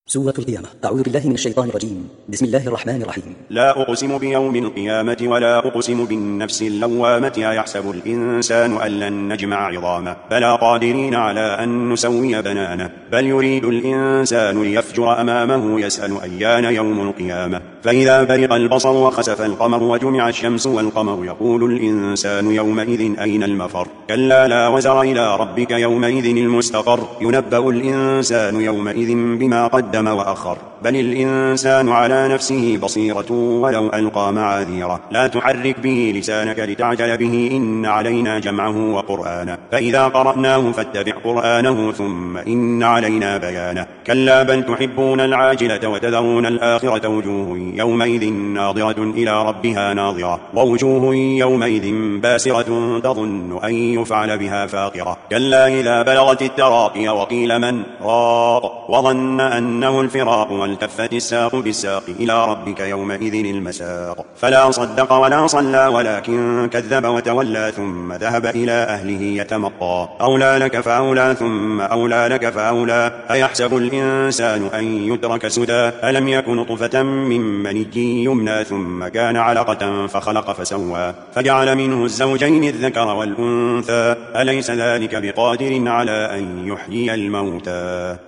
سورة القيامة. أعوذ بالله من الشيطان الرجيم. بسم الله الرحمن الرحيم. لا أقسم بيوم القيامة ولا أقسم بالنفس اللوامة أيحسب الإنسان أن لن نجمع عظامه بلى قادرين على أن نسوي بنانه بل يريد الإنسان ليفجر أمامه يسأل أيان يوم القيامة فإذا برق البصر وخسف القمر وجمع الشمس والقمر يقول الإنسان يومئذ أين المفر كلا لا وزر إلى ربك يومئذ المستقر ينبأ الإنسان يومئذ بما قدم وأخر بل الإنسان على نفسه بصيرة ولو ألقى معاذيره لا تحرك به لسانك لتعجل به إن علينا جمعه وقرآنه فإذا قرأناه فاتبع قرآنه ثم إن علينا بيانه كلا بل تحبون العاجلة وتذرون الآخرة وجوه يومئذ ناظرة إلى ربها ناظرة ووجوه يومئذ باسرة تظن أن يفعل بها فاقرة كلا إذا بلغت التراقي وقيل من راق وظن أنه الفراق والتفت الساق بالساق إلى ربك يومئذ المساق فلا صدق ولا صلى ولكن كذب وتولى ثم ذهب إلى أهله يتمطى أولى لك فأولى ثم أولى لك فأولى أيحسب الإنسان أن يترك سدى ألم يكن نطفة من مني يمنى ثم كان علقة فخلق فسوى فجعل منه الزوجين الذكر والأنثى أليس ذلك بقادر على أن يحيي الموتى